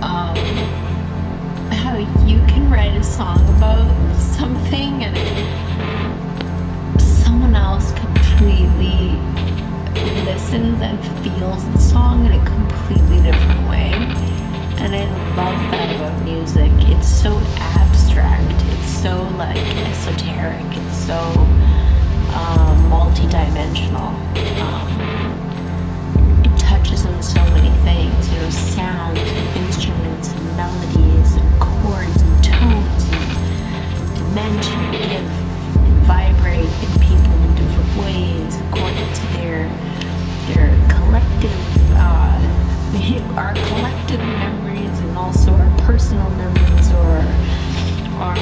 um, how you can write a song about something and someone else completely listens and feels the song in a completely different way. And I love that about music. It's so abstract. It's so like esoteric. It's so multi-dimensional. It touches on so many things. You know, sounds, and instruments, and melodies, and chords, and tones, and dimension, give and vibrate in people in different ways according to their collective, our collective memories and also our personal memories, or are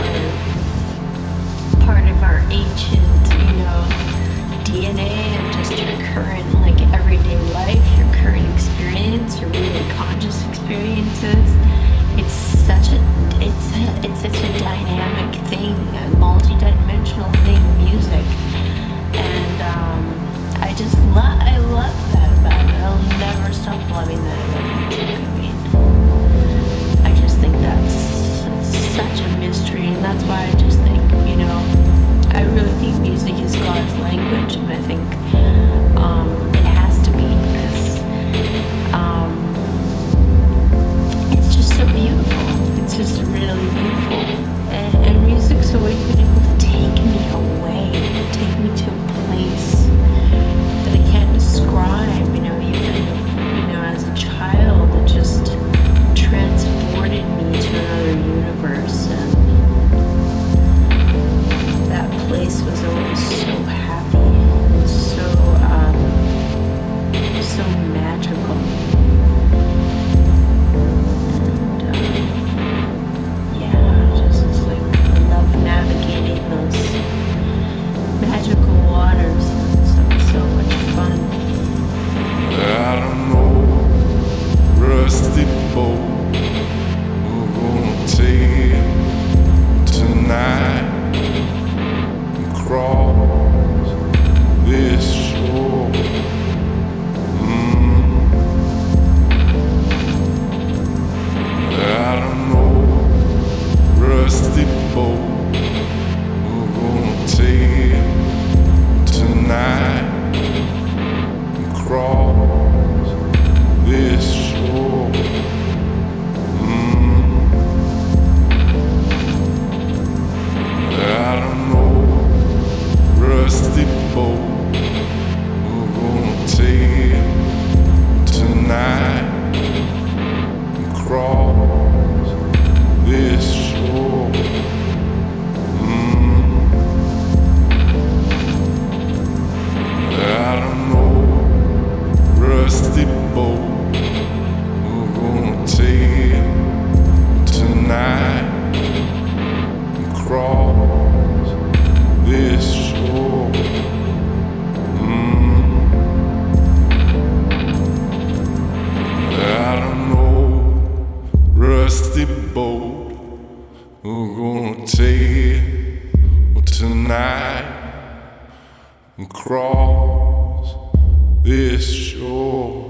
part of our ancient, DNA and just your current, like, everyday life, your current experience, your really conscious experiences. It's such a dynamic thing, a multi-dimensional thing, music. And I love that about it. I'll never stop loving that about music. I just think that's such a mystery, and that's why I just think, I really think music is God's language, and I think it has to be, because it's just so beautiful. It's just really beautiful, and music's always been able to take me away, take me to a place that I can't describe. Even as a child, it just transported me to another universe, and that place was always so happy and so magical. And just like love navigating those magical waters. So much fun. I don't know, rusty boat, we're gonna take it tonight and cross this shore. I don't know, rusty boat, we're gonna take it tonight and cross this shore. I don't know, rusty boat, we're gonna take it tonight and cross this shore. I don't know, rusty boat, we're gonna take it tonight and cross this shore. I don't know, rusty boat, we're gonna take it tonight and cross this shore.